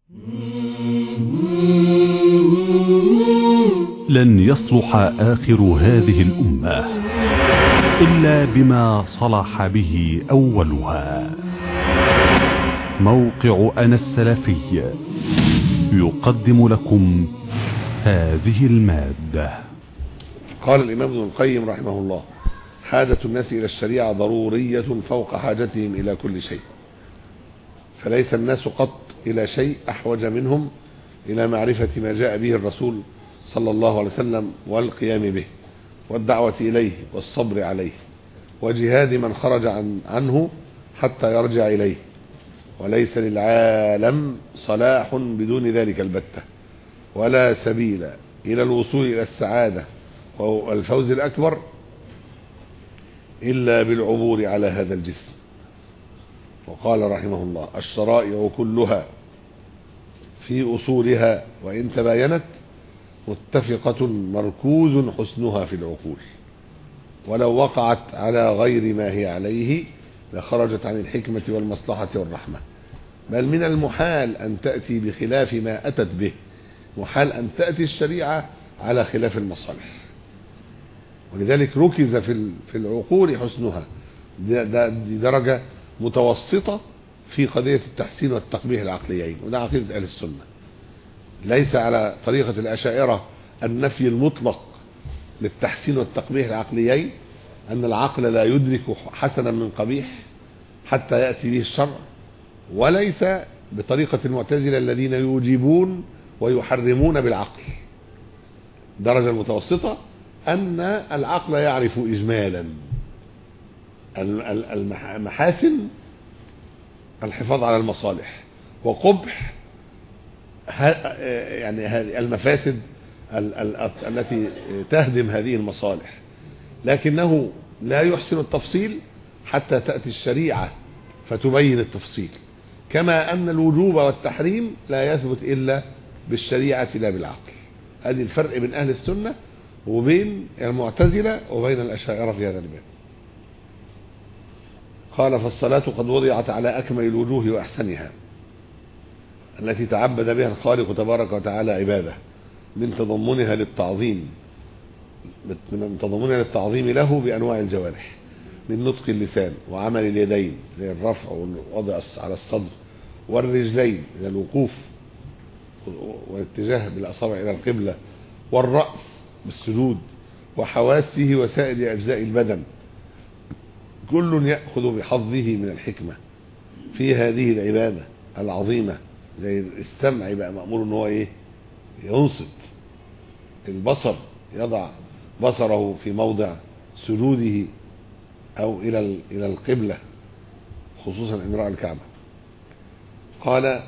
لن يصلح آخر هذه الأمة إلا بما صلح به أولها. موقع أنا السلفي يقدم لكم هذه المادة. قال الإمام ابن القيم رحمه الله: حاجة الناس إلى الشريعة ضرورية فوق حاجتهم إلى كل شيء، فليس الناس قط إلى شيء أحوج منهم إلى معرفة ما جاء به الرسول صلى الله عليه وسلم والقيام به والدعوة إليه والصبر عليه وجهاد من خرج عنه حتى يرجع إليه، وليس للعالم صلاح بدون ذلك البتة، ولا سبيل إلى الوصول إلى السعادة والفوز الأكبر إلا بالعبور على هذا الجسم. وقال رحمه الله: الشرائع كلها في أصولها وإن تباينت متفقة مركوز حسنها في العقول، ولو وقعت على غير ما هي عليه لخرجت عن الحكمة والمصلحة والرحمة، بل من المحال أن تأتي بخلاف ما أتت به، محال أن تأتي الشريعة على خلاف المصالح، ولذلك ركز في العقول حسنها. دي درجة متوسطة في قضية التحسين والتقبيح العقليين، وده عقيدة أهل السنة. ليس على طريقة الأشاعرة النفي المطلق للتحسين والتقبيح العقليين، أن العقل لا يدرك حسنا من قبيح حتى يأتي به الشرع، وليس بطريقة المعتزلة الذين يوجبون ويحرمون بالعقل. الدرجة المتوسطة أن العقل يعرف إجمالا المحاسن الحفاظ على المصالح، وقبح يعني هذه المفاسد التي تهدم هذه المصالح، لكنه لا يحسن التفصيل حتى تأتي الشريعة فتبين التفصيل، كما أن الوجوب والتحريم لا يثبت إلا بالشريعة لا بالعقل. هذه الفرق بين أهل السنة وبين المعتزلة وبين الأشاعرة في هذا الباب. قال: فالصلاة قد وضعت على أكمل الوجوه وأحسنها، التي تعبد بها الخالق تبارك وتعالى عباده، من تضمنها للتعظيم له بأنواع الجوارح، من نطق اللسان وعمل اليدين زي الرفع والوضع على الصدر، والرجلين زي الوقوف والاتجاه بالأصابع إلى القبلة، والرأس بالسجود، وحواسه وسائر أجزاء البدن، كل يأخذ بحظه من الحكمة في هذه العبادة العظيمة. زي السمع بقى مأمور ان هو ينصت، البصر يضع بصره في موضع سجوده او الى القبلة، خصوصا ان رأى الكعبة. قال: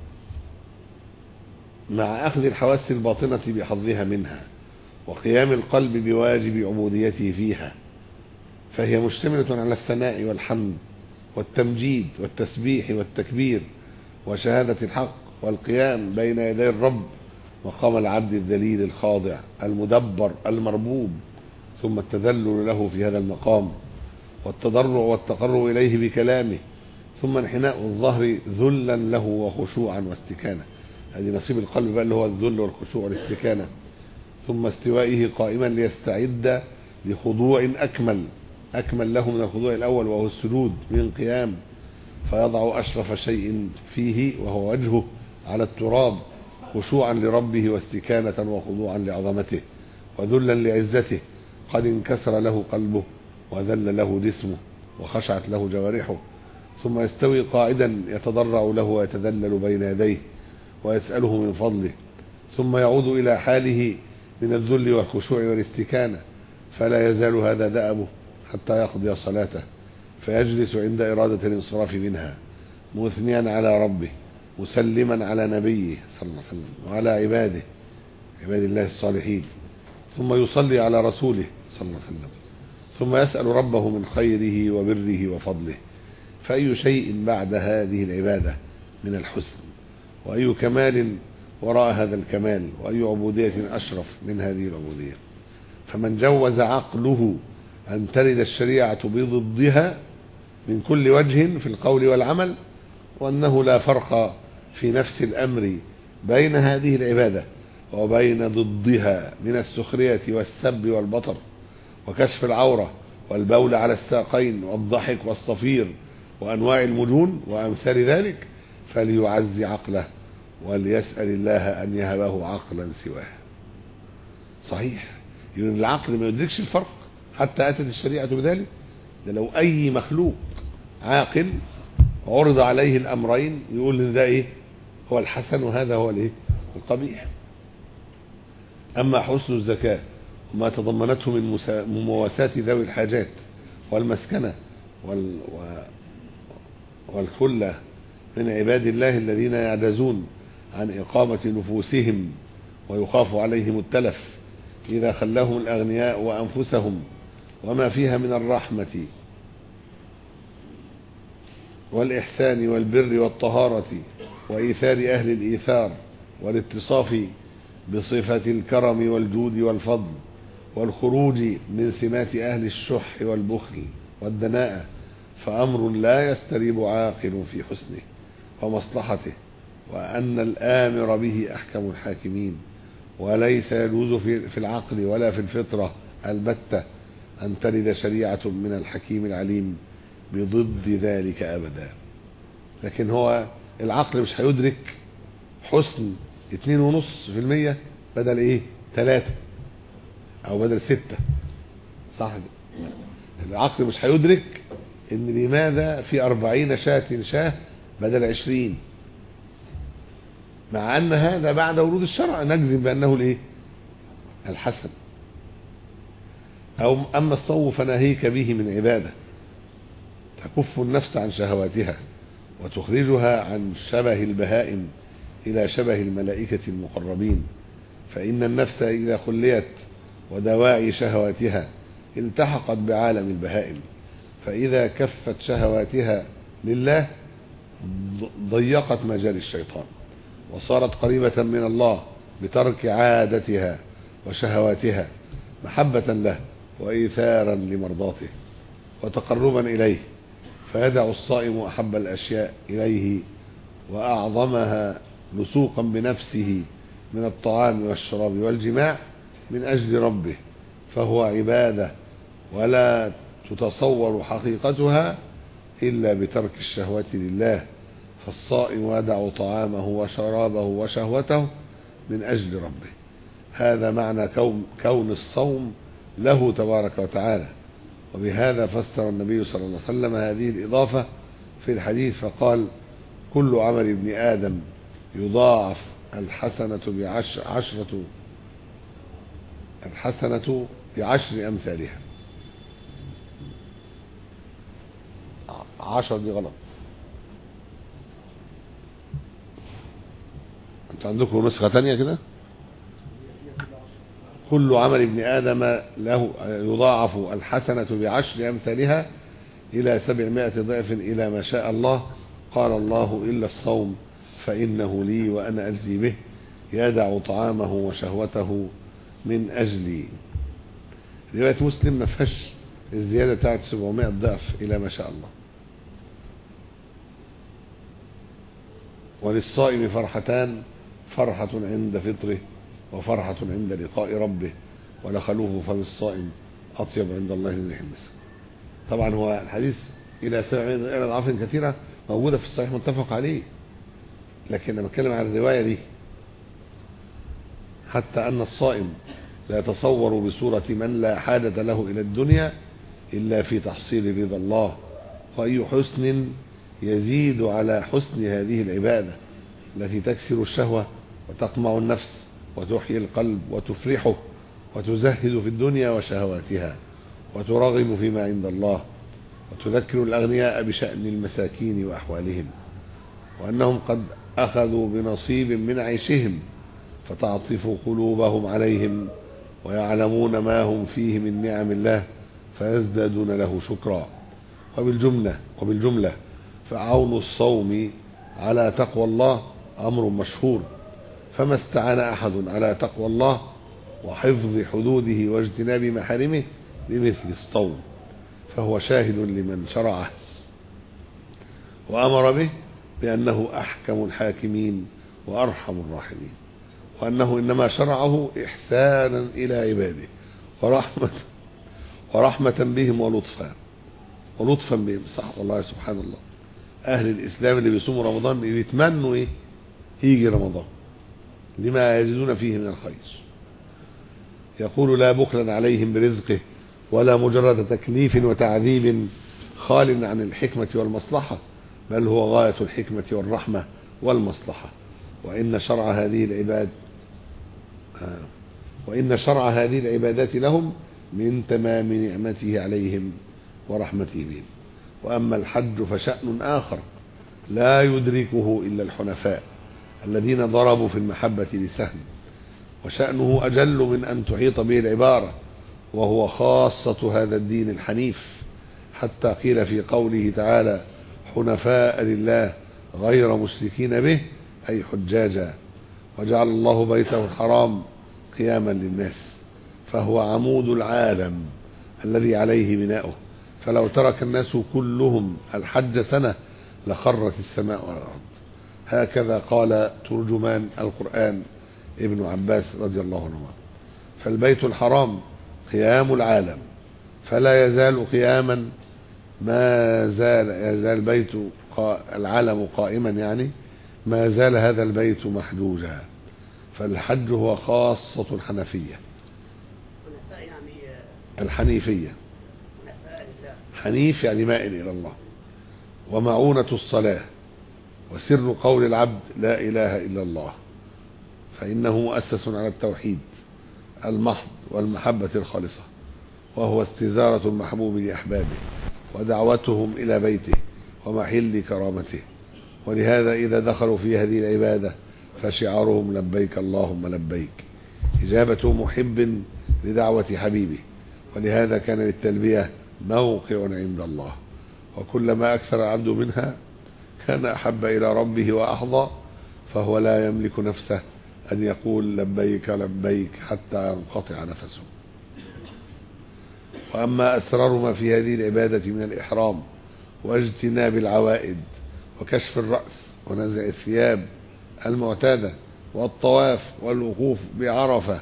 مع اخذ الحواس الباطنة بحظها منها، وقيام القلب بواجب عبوديته فيها، فهي مشتملة على الثناء والحمد والتمجيد والتسبيح والتكبير وشهادة الحق، والقيام بين يدي الرب مقام العبد الذليل الخاضع المدبر المربوب، ثم التذلل له في هذا المقام، والتضرع والتقرب إليه بكلامه، ثم انحناء الظهر ذلا له وخشوعا واستكانة. هذه نصيب القلب بقى اللي هو الذل والخشوع والاستكانة. ثم استوائه قائما ليستعد لخضوع أكمل له من الخضوع الأول وهو السجود من قيام، فيضع أشرف شيء فيه وهو وجهه على التراب، خشوعا لربه واستكانة وخضوعا لعظمته وذلا لعزته، قد انكسر له قلبه وذل له جسمه وخشعت له جوارحه. ثم يستوي قاعدا يتضرع له ويتذلل بين يديه ويسأله من فضله، ثم يعود إلى حاله من الذل والخشوع والاستكانة، فلا يزال هذا دأبه حتى يقضي صلاته، فيجلس عند إرادة الانصراف منها مثنيا على ربه، مسلما على نبيه صلى الله عليه وسلم وعلى عباد الله الصالحين، ثم يصلي على رسوله صلى الله عليه وسلم، ثم يسأل ربه من خيره وبره وفضله. فأي شيء بعد هذه العبادة من الحسن، وأي كمال وراء هذا الكمال، وأي عبودية أشرف من هذه العبودية. فمن جوز عقله أن ترد الشريعة بضدها من كل وجه في القول والعمل، وأنه لا فرق في نفس الأمر بين هذه العبادة وبين ضدها من السخرية والسب والبطر وكشف العورة والبول على الساقين والضحك والصفير وأنواع المجون وأمثال ذلك، فليعز عقله وليسأل الله أن يهبه عقلا سواه. صحيح العقل ما يدركش الفرق حتى أتت الشريعة بذلك. ده لو أي مخلوق عاقل عرض عليه الأمرين يقول إن ده إيه هو الحسن وهذا هو الإيه القبيح. أما حسن الزكاة وما تضمنته من مواساة ذوي الحاجات والمسكنة والخلة من عباد الله الذين يعجزون عن إقامة نفوسهم ويخاف عليهم التلف إذا خلاهم الأغنياء وأنفسهم، وما فيها من الرحمة والإحسان والبر والطهارة وإيثار أهل الإيثار والاتصاف بصفة الكرم والجود والفضل والخروج من سمات أهل الشح والبخل والدناءة، فأمر لا يستريب عاقل في حسنه ومصلحته، وأن الآمر به أحكم الحاكمين، وليس يجوز في العقل ولا في الفطرة البتة أن ترد شريعة من الحكيم العليم بضد ذلك أبدا. لكن هو العقل مش هيدرك حسن 2.5% بدل ايه 3 او بدل 6، صح؟ العقل مش هيدرك ان لماذا في 40 شاة بدل 20، مع ان هذا بعد ورود الشرع نجزم بانه الايه الحسن. او اما الصوم فناهيك به من عبادة تكف النفس عن شهواتها وتخرجها عن شبه البهائم إلى شبه الملائكة المقربين، فإن النفس إذا خليت ودواعي شهواتها التحقت بعالم البهائم، فإذا كفت شهواتها لله ضيقت مجال الشيطان وصارت قريبة من الله بترك عادتها وشهواتها محبة له وإيثارا لمرضاته وتقربا إليه، فيدع الصائم أحب الأشياء إليه وأعظمها لسوقا بنفسه من الطعام والشراب والجماع من أجل ربه، فهو عبادة ولا تتصور حقيقتها إلا بترك الشهوة لله، فالصائم يدع طعامه وشرابه وشهوته من أجل ربه. هذا معنى كون الصوم له تبارك وتعالى. وبهذا فسر النبي صلى الله عليه وسلم هذه الإضافة في الحديث فقال: كل عمل ابن آدم يضاعف الحسنة بعشر أمثالها. 10 دي غلط، انتوا عندكم نسخة تانية كده؟ كل عمل ابن آدم له يضاعف الحسنة بعشر أمثالها إلى 700 ضعف إلى ما شاء الله. قال الله: إلا الصوم فإنه لي وأنا أجزي به، يدع طعامه وشهوته من أجلي. رواية مسلم ما فيهاش الزيادة بتاعت 700 ضعف إلى ما شاء الله. وللصائم فرحتان: فرحة عند فطره وفرحة عند لقاء ربه، ولخلوف فم الصائم أطيب عند الله من ريح المسك. طبعا هو الحديث إلى 700 أضعاف كثيرة موجودة في الصحيح متفق عليه، لكن أنا بتكلم عن الرواية دي، حتى أن الصائم لا يتصور بصورة من لا حاجة له إلى الدنيا إلا في تحصيل رضا الله، وأي حسن يزيد على حسن هذه العبادة التي تكسر الشهوة وتقمع النفس وتحيي القلب وتفرحه وتزهد في الدنيا وشهواتها وترغب فيما عند الله وتذكر الأغنياء بشأن المساكين وأحوالهم وأنهم قد أخذوا بنصيب من عيشهم، فتعطف قلوبهم عليهم ويعلمون ما هم فيه من نعم الله فيزدادون له شكرا. وبالجملة فعون الصوم على تقوى الله أمر مشهور، فما استعان أحد على تقوى الله وحفظ حدوده واجتناب محارمه بمثل الصوم، فهو شاهد لمن شرعه وأمر به بأنه أحكم الحاكمين وأرحم الراحمين، وأنه إنما شرعه إحسانا إلى عباده ورحمة بهم ولطفا بهم. صح والله سبحان الله، أهل الإسلام اللي بيصوموا رمضان بيتمنوا إيه؟ يجي رمضان لما يجدون فيه من الخير. يقول لا بخلا عليهم برزقه ولا مجرد تكليف وتعذيب خال عن الحكمة والمصلحة، بل هو غاية الحكمة والرحمة والمصلحة. وإن شرع هذه العبادات لهم من تمام نعمته عليهم ورحمته بهم. وأما الحج فشأن آخر لا يدركه إلا الحنفاء الذين ضربوا في المحبة بسهم، وشأنه أجل من أن تحيط به العبارة، وهو خاصة هذا الدين الحنيف، حتى قيل في قوله تعالى حنفاء لله غير مشركين به أي حجاجا. وجعل الله بيته الحرام قياما للناس، فهو عمود العالم الذي عليه بناؤه، فلو ترك الناس كلهم الحج سنة لخرت السماء والأرض. هكذا قال ترجمان القرآن ابن عباس رضي الله عنه. فالبيت الحرام قيام العالم، فلا يزال قياما ما زال البيت العالم قائما، يعني ما زال هذا البيت محجوجا. فالحج هو خاصة الحنفية، الحنيفية، حنيف يعني مائل إلى الله، ومعونة الصلاة، وسر قول العبد لا إله إلا الله، فإنه مؤسس على التوحيد المحض والمحبة الخالصة، وهو استزارة المحبوب لأحبابه ودعوتهم إلى بيته ومحل كرامته. ولهذا إذا دخلوا في هذه العبادة فشعارهم لبيك اللهم لبيك، إجابة محب لدعوة حبيبه. ولهذا كان للتلبية موقع عند الله، وكلما أكثر العبد منها كان أحب إلى ربه وأحظى، فهو لا يملك نفسه أن يقول لبيك لبيك حتى ينقطع نفسه. وأما أسرار ما في هذه العبادة من الإحرام واجتناب العوائد وكشف الرأس ونزع الثياب المعتادة والطواف والوقوف بعرفة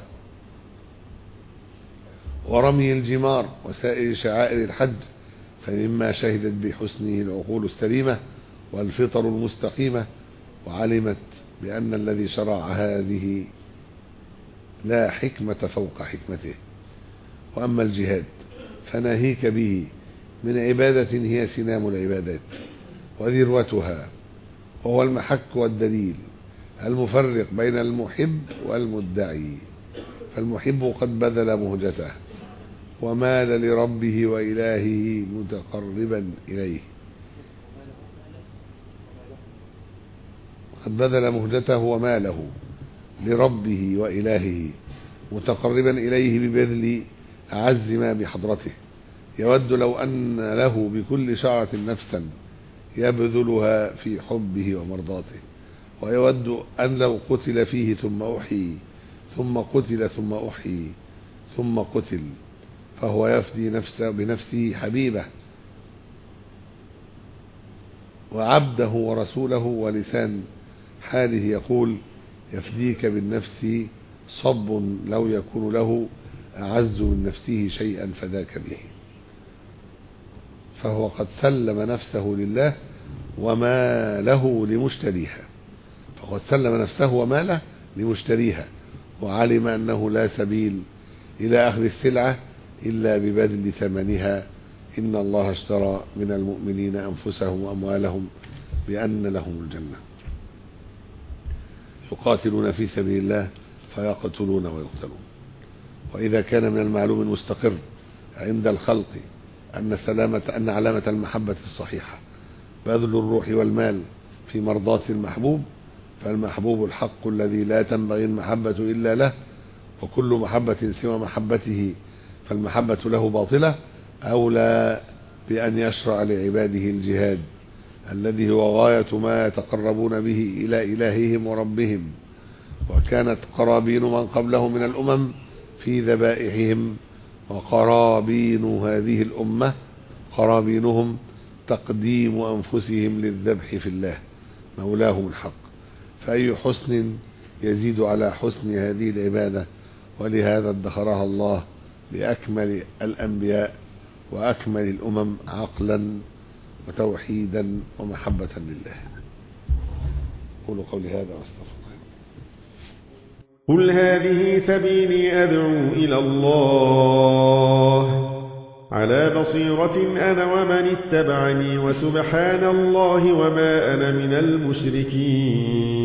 ورمي الجمار وسائر شعائر الحج، فمما شهدت بحسنه العقول السليمة والفطر المستقيمة، وعلمت بأن الذي شرع هذه لا حكمة فوق حكمته. وأما الجهاد فناهيك به من عبادة هي سنام العبادات وذروتها، وهو المحك والدليل المفرق بين المحب والمدعي. فالمحب قد بذل مهجته ومال لربه وإلهه متقربا إليه، قد بذل مهجته وماله لربه وإلهه متقربا إليه ببذل أعز ما بحضرته، يود لو أن له بكل شعرة نفسا يبذلها في حبه ومرضاته، ويود أن لو قتل فيه ثم أحيي ثم قتل ثم أحيي ثم قتل، فهو يفدي نفسه بنفسه حبيبه وعبده ورسوله. ولسان حاله يقول يفديك بالنفس صب لو يكون له أعز من نفسه شيئا فذاك به. فهو قد سلم نفسه لله وماله لمشتريها، فقد سلم نفسه وماله لمشتريها، وعلم أنه لا سبيل إلى أخذ السلعة إلا ببذل ثمنها. إن الله اشترى من المؤمنين أنفسهم وأموالهم بأن لهم الجنة، يقاتلون في سبيل الله فيقتلون ويقتلون. وإذا كان من المعلوم المستقر عند الخلق أن علامة المحبة الصحيحة بذل الروح والمال في مرضاة المحبوب، فالمحبوب الحق الذي لا تنبغي المحبة إلا له، وكل محبة سوى محبته فالمحبة له باطلة، أولى بأن يشرع لعباده الجهاد الذي هو غاية ما يتقربون به إلى إلههم وربهم. وكانت قرابين من قبلهم من الأمم في ذبائحهم، وقرابين هذه الأمة قرابينهم تقديم أنفسهم للذبح في الله مولاه من حق. فأي حسن يزيد على حسن هذه العبادة، ولهذا ادخرها الله لأكمل الأنبياء وأكمل الأمم عقلا وتوحيدا ومحبة لله. قولوا قولي هذا واستغفر الله. قل هذه سبيلي أدعو إلى الله على بصيرة أنا ومن اتبعني، وسبحان الله وما أنا من المشركين.